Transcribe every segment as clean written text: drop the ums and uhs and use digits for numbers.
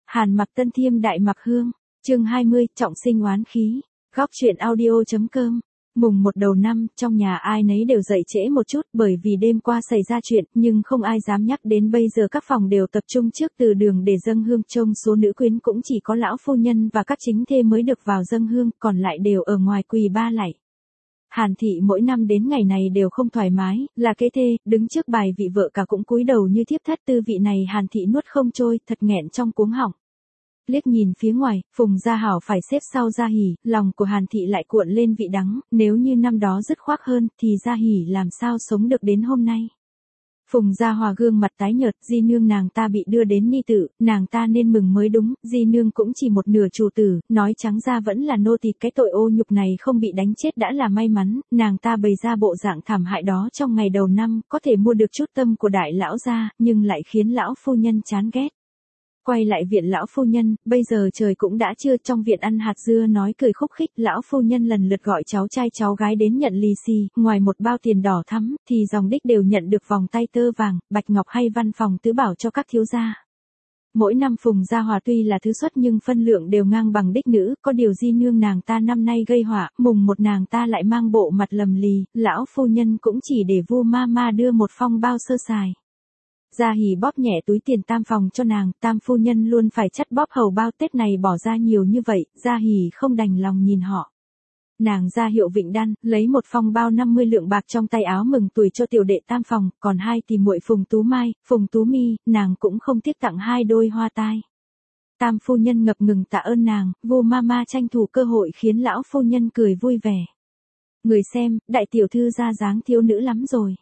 Hàn Mặc Tân Thiêm Đại Mặc Hương, chương 20, trọng sinh oán khí. Góc truyện audio.com. Mùng 1 đầu năm, trong nhà ai nấy đều dậy trễ một chút bởi vì đêm qua xảy ra chuyện, nhưng không ai dám nhắc đến. Bây giờ các phòng đều tập trung trước từ đường để dâng hương, trông số nữ quyến cũng chỉ có lão phu nhân và các chính thê mới được vào dâng hương, còn lại đều ở ngoài quỳ ba lạy. Hàn thị mỗi năm đến ngày này đều không thoải mái, là kế thê, đứng trước bài vị vợ cả cũng cúi đầu như thiếp thất. Tư vị này Hàn thị nuốt không trôi, thật nghẹn trong cuống họng. Liếc nhìn phía ngoài, Phùng Gia Hảo phải xếp sau Gia Hỉ, lòng của Hàn thị lại cuộn lên vị đắng, nếu như năm đó dứt khoát hơn, thì Gia Hỉ làm sao sống được đến hôm nay. Phùng Gia Hòa gương mặt tái nhợt, di nương nàng ta bị đưa đến ni tử, nàng ta nên mừng mới đúng, di nương cũng chỉ một nửa chủ tử, nói trắng ra vẫn là nô tỳ, cái tội ô nhục này không bị đánh chết đã là may mắn. Nàng ta bày ra bộ dạng thảm hại đó trong ngày đầu năm, có thể mua được chút tâm của đại lão gia, nhưng lại khiến lão phu nhân chán ghét. Quay lại viện lão phu nhân, bây giờ trời cũng đã trưa, trong viện ăn hạt dưa nói cười khúc khích, lão phu nhân lần lượt gọi cháu trai cháu gái đến nhận lì xì, ngoài một bao tiền đỏ thắm, thì dòng đích đều nhận được vòng tay tơ vàng, bạch ngọc hay văn phòng tứ bảo cho các thiếu gia. Mỗi năm Phùng Gia Hòa tuy là thứ xuất nhưng phân lượng đều ngang bằng đích nữ, có điều di nương nàng ta năm nay gây họa, mùng một nàng ta lại mang bộ mặt lầm lì, lão phu nhân cũng chỉ để Vu ma đưa một phong bao sơ sài. Gia Hỉ bóp nhẹ túi tiền tam phòng cho nàng, tam phu nhân luôn phải chắt bóp hầu bao Tết này bỏ ra nhiều như vậy, Gia Hỉ không đành lòng nhìn họ. Nàng ra hiệu Vịnh Đan, lấy một phong bao 50 lượng bạc trong tay áo mừng tuổi cho tiểu đệ tam phòng, còn hai thì muội Phùng Tú Mai, Phùng Tú Mi, nàng cũng không tiếc tặng 2 đôi hoa tai. Tam phu nhân ngập ngừng tạ ơn nàng, Vu ma tranh thủ cơ hội khiến lão phu nhân cười vui vẻ. Người xem, đại tiểu thư ra dáng thiếu nữ lắm rồi.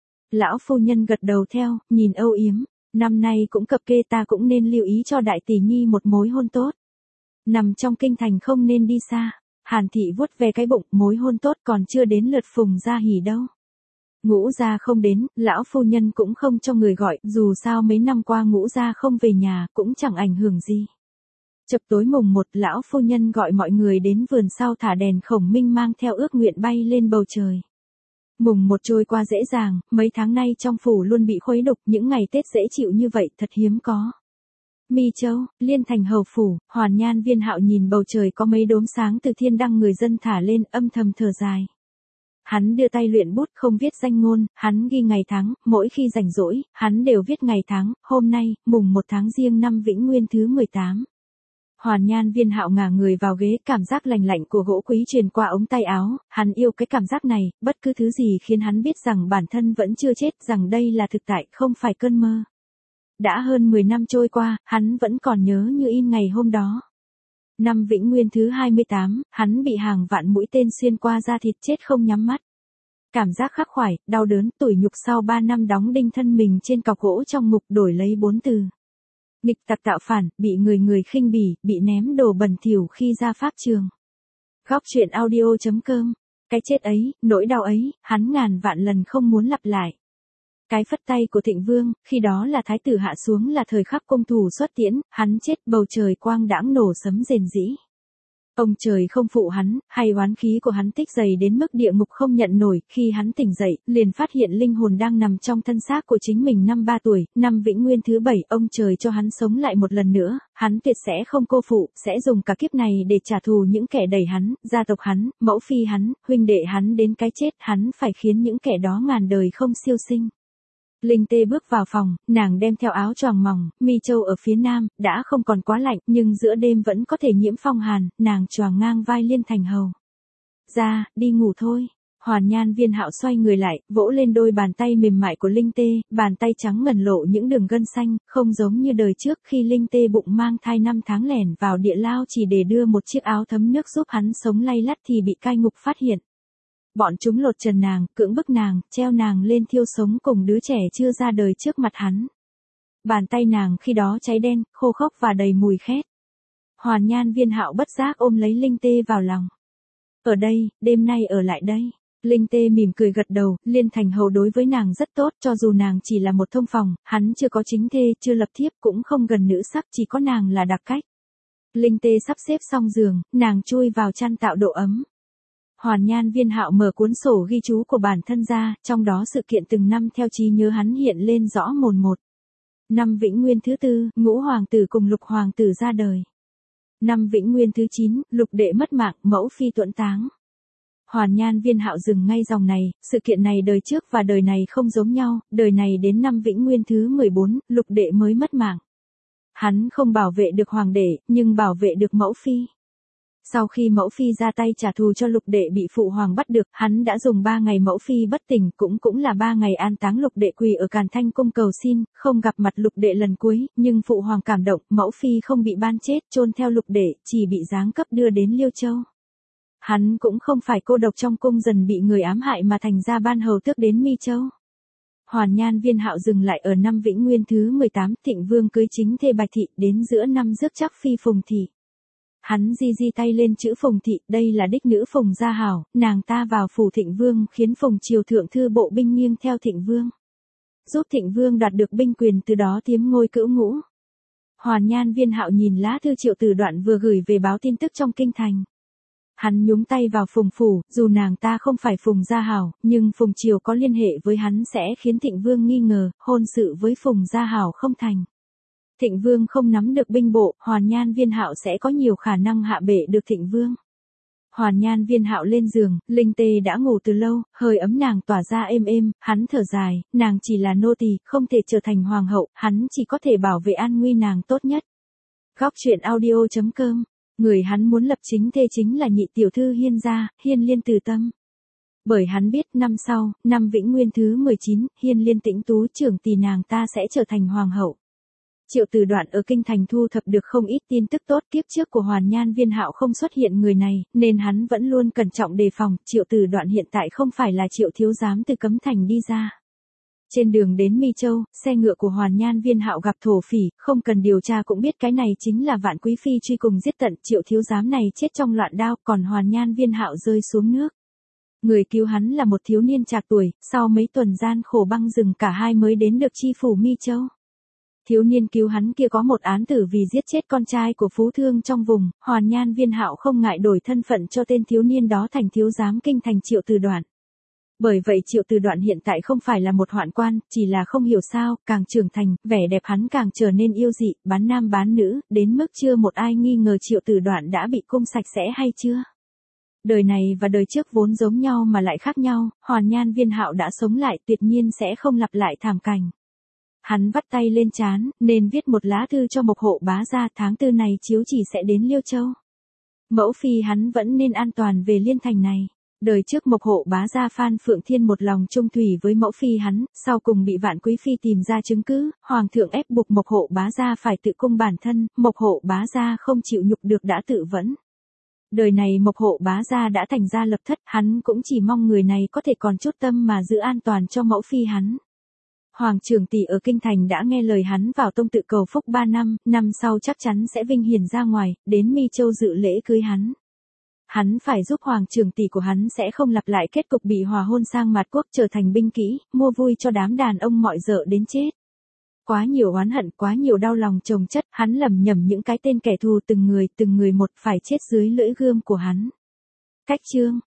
Lão phu nhân gật đầu theo, nhìn âu yếm, năm nay cũng cập kê, ta cũng nên lưu ý cho đại tỷ nhi một mối hôn tốt. Nằm trong kinh thành không nên đi xa. Hàn thị vuốt về cái bụng, mối hôn tốt còn chưa đến lượt Phùng Gia Hỉ đâu. Ngũ gia không đến, lão phu nhân cũng không cho người gọi, dù sao mấy năm qua Ngũ gia không về nhà, cũng chẳng ảnh hưởng gì. Chập tối mùng 1, lão phu nhân gọi mọi người đến vườn sau thả đèn khổng minh mang theo ước nguyện bay lên bầu trời. Mùng 1 trôi qua dễ dàng, mấy tháng nay trong phủ luôn bị khuấy đục, những ngày Tết dễ chịu như vậy thật hiếm có. Mi Châu, Liên Thành hầu phủ, Hoàn Nhan Viên Hạo nhìn bầu trời có mấy đốm sáng từ thiên đăng người dân thả lên, âm thầm thở dài. Hắn đưa tay luyện bút không viết danh ngôn, hắn ghi ngày tháng, mỗi khi rảnh rỗi, hắn đều viết ngày tháng, hôm nay, mùng 1 tháng Giêng năm Vĩnh Nguyên thứ 18. Hoàn Nhan Viên Hạo ngả người vào ghế, cảm giác lành lạnh của gỗ quý truyền qua ống tay áo, hắn yêu cái cảm giác này, bất cứ thứ gì khiến hắn biết rằng bản thân vẫn chưa chết, rằng đây là thực tại, không phải cơn mơ. Đã hơn 10 năm trôi qua, hắn vẫn còn nhớ như in ngày hôm đó. Năm Vĩnh Nguyên thứ 28, hắn bị hàng vạn mũi tên xuyên qua da thịt, chết không nhắm mắt. Cảm giác khắc khoải, đau đớn, tủi nhục sau 3 năm đóng đinh thân mình trên cọc gỗ trong ngục, đổi lấy 4 từ. Nghịch tặc tạo phản, bị người khinh bỉ, bị ném đồ bẩn thỉu khi ra pháp trường. Góc truyện audio.com. Cái chết ấy, nỗi đau ấy, hắn ngàn vạn lần không muốn lặp lại. Cái phất tay của Thịnh Vương, khi đó là thái tử hạ xuống, là thời khắc công thủ xuất tiễn, hắn chết, bầu trời quang đãng nổ sấm rền rĩ. Ông trời không phụ hắn, hay oán khí của hắn tích dày đến mức địa ngục không nhận nổi, khi hắn tỉnh dậy, liền phát hiện linh hồn đang nằm trong thân xác của chính mình. Năm 3 tuổi, năm Vĩnh Nguyên thứ 7, ông trời cho hắn sống lại một lần nữa, hắn tuyệt sẽ không cô phụ, sẽ dùng cả kiếp này để trả thù những kẻ đẩy hắn, gia tộc hắn, mẫu phi hắn, huynh đệ hắn đến cái chết, hắn phải khiến những kẻ đó ngàn đời không siêu sinh. Linh Tê bước vào phòng, nàng đem theo áo choàng mỏng, Mi Châu ở phía nam, đã không còn quá lạnh, nhưng giữa đêm vẫn có thể nhiễm phong hàn, nàng choàng ngang vai Liên Thành hầu. Ra, đi ngủ thôi. Hoàn Nhan Viên Hạo xoay người lại, vỗ lên đôi bàn tay mềm mại của Linh Tê, bàn tay trắng ngần lộ những đường gân xanh, không giống như đời trước khi Linh Tê bụng mang thai 5 tháng lẻn vào địa lao chỉ để đưa một chiếc áo thấm nước giúp hắn sống lay lắt thì bị cai ngục phát hiện. Bọn chúng lột trần nàng, cưỡng bức nàng, treo nàng lên thiêu sống cùng đứa trẻ chưa ra đời trước mặt hắn. Bàn tay nàng khi đó cháy đen, khô khốc và đầy mùi khét. Hoàn Nhan Viên Hạo bất giác ôm lấy Linh Tê vào lòng. Ở đây, đêm nay ở lại đây. Linh Tê mỉm cười gật đầu, Liên Thành hầu đối với nàng rất tốt, cho dù nàng chỉ là một thông phòng, hắn chưa có chính thê, chưa lập thiếp, cũng không gần nữ sắc, chỉ có nàng là đặc cách. Linh Tê sắp xếp xong giường, nàng chui vào chăn tạo độ ấm. Hoàn Nhan Viên Hạo mở cuốn sổ ghi chú của bản thân ra, trong đó sự kiện từng năm theo trí nhớ hắn hiện lên rõ mồn một. Năm Vĩnh Nguyên thứ tư, Ngũ hoàng tử cùng Lục hoàng tử ra đời. Năm Vĩnh Nguyên thứ 9, Lục đệ mất mạng, mẫu phi tuẫn táng. Hoàn Nhan Viên Hạo dừng ngay dòng này, sự kiện này đời trước và đời này không giống nhau, đời này đến năm Vĩnh Nguyên thứ 14, Lục đệ mới mất mạng. Hắn không bảo vệ được hoàng đệ, nhưng bảo vệ được mẫu phi. Sau khi mẫu phi ra tay trả thù cho Lục đệ bị phụ hoàng bắt được, hắn đã dùng 3 ngày mẫu phi bất tỉnh, cũng là 3 ngày an táng Lục đệ quỳ ở Càn Thanh cung cầu xin, không gặp mặt Lục đệ lần cuối, nhưng phụ hoàng cảm động, mẫu phi không bị ban chết, chôn theo Lục đệ, chỉ bị giáng cấp đưa đến Liêu Châu. Hắn cũng không phải cô độc trong cung dần bị người ám hại mà thành ra ban hầu tước đến Mi Châu. Hoàn Nhan Viên Hạo dừng lại ở năm Vĩnh Nguyên thứ 18, Thịnh Vương cưới chính thê Bạch Thị, đến giữa năm rước chắc phi Phùng Thị. Hắn di tay lên chữ Phùng Thị, đây là đích nữ Phùng Gia Hảo, nàng ta vào phủ Thịnh Vương khiến Phùng triều thượng thư bộ binh nghiêng theo Thịnh Vương. Giúp Thịnh Vương đạt được binh quyền, từ đó tiếm ngôi cữu ngũ. Hoàn Nhan Viên Hạo nhìn lá thư Triệu Tử Đoạn vừa gửi về báo tin tức trong kinh thành. Hắn nhúng tay vào Phùng phủ, dù nàng ta không phải Phùng Gia Hảo, nhưng Phùng triều có liên hệ với hắn sẽ khiến Thịnh Vương nghi ngờ, hôn sự với Phùng Gia Hảo không thành. Thịnh Vương không nắm được binh bộ, Hoàn Nhan Viên Hạo sẽ có nhiều khả năng hạ bệ được Thịnh Vương. Hoàn Nhan Viên Hạo lên giường, Linh Tê đã ngủ từ lâu, hơi ấm nàng tỏa ra êm êm, hắn thở dài, nàng chỉ là nô tỳ, không thể trở thành hoàng hậu, hắn chỉ có thể bảo vệ an nguy nàng tốt nhất. Góc truyện audio.com. Người hắn muốn lập chính thê chính là nhị tiểu thư Hiên gia, Hiên Liên Từ Tâm. Bởi hắn biết năm sau, năm Vĩnh Nguyên thứ 19, Hiên Liên Tĩnh Tú trưởng tỷ nàng ta sẽ trở thành hoàng hậu. Triệu Tử Đoạn ở kinh thành thu thập được không ít tin tức tốt, kiếp trước của Hoàn Nhan Viên Hạo không xuất hiện người này, nên hắn vẫn luôn cẩn trọng đề phòng. Triệu Tử Đoạn hiện tại không phải là Triệu thiếu giám từ Cấm Thành đi ra. Trên đường đến Mi Châu, xe ngựa của Hoàn Nhan Viên Hạo gặp thổ phỉ, không cần điều tra cũng biết cái này chính là Vạn Quý phi truy cùng giết tận. Triệu thiếu giám này chết trong loạn đao, còn Hoàn Nhan Viên Hạo rơi xuống nước. Người cứu hắn là một thiếu niên trạc tuổi, sau mấy tuần gian khổ băng rừng cả hai mới đến được chi phủ Mi Châu. Thiếu niên cứu hắn kia có một án tử vì giết chết con trai của phú thương trong vùng, Hoàn Nhan Viên Hạo không ngại đổi thân phận cho tên thiếu niên đó thành thiếu giám kinh thành Triệu Tử Đoạn. Bởi vậy Triệu Tử Đoạn hiện tại không phải là một hoạn quan, chỉ là không hiểu sao, càng trưởng thành, vẻ đẹp hắn càng trở nên yêu dị, bán nam bán nữ, đến mức chưa một ai nghi ngờ Triệu Tử Đoạn đã bị cung sạch sẽ hay chưa. Đời này và đời trước vốn giống nhau mà lại khác nhau, Hoàn Nhan Viên Hạo đã sống lại, tuyệt nhiên sẽ không lặp lại thảm cảnh. Hắn vắt tay lên trán, nên viết một lá thư cho Mộc Hộ Bá Gia, tháng 4 này chiếu chỉ sẽ đến Liêu Châu. Mẫu phi hắn vẫn nên an toàn về Liên Thành này. Đời trước Mộc Hộ Bá Gia Phan Phượng Thiên một lòng trung thủy với mẫu phi hắn, sau cùng bị Vạn Quý phi tìm ra chứng cứ, hoàng thượng ép buộc Mộc Hộ Bá Gia phải tự cung bản thân, Mộc Hộ Bá Gia không chịu nhục được đã tự vẫn. Đời này Mộc Hộ Bá Gia đã thành gia lập thất, hắn cũng chỉ mong người này có thể còn chút tâm mà giữ an toàn cho mẫu phi hắn. Hoàng trưởng tỷ ở kinh thành đã nghe lời hắn vào tông tự cầu phúc 3 năm, năm sau chắc chắn sẽ vinh hiển ra ngoài, đến Mi Châu dự lễ cưới hắn. Hắn phải giúp hoàng trưởng tỷ của hắn sẽ không lặp lại kết cục bị hòa hôn sang Mạt Quốc trở thành binh kỹ, mua vui cho đám đàn ông mọi dợ đến chết. Quá nhiều oán hận, quá nhiều đau lòng chồng chất, hắn lầm nhầm những cái tên kẻ thù từng người một phải chết dưới lưỡi gươm của hắn. Cách chương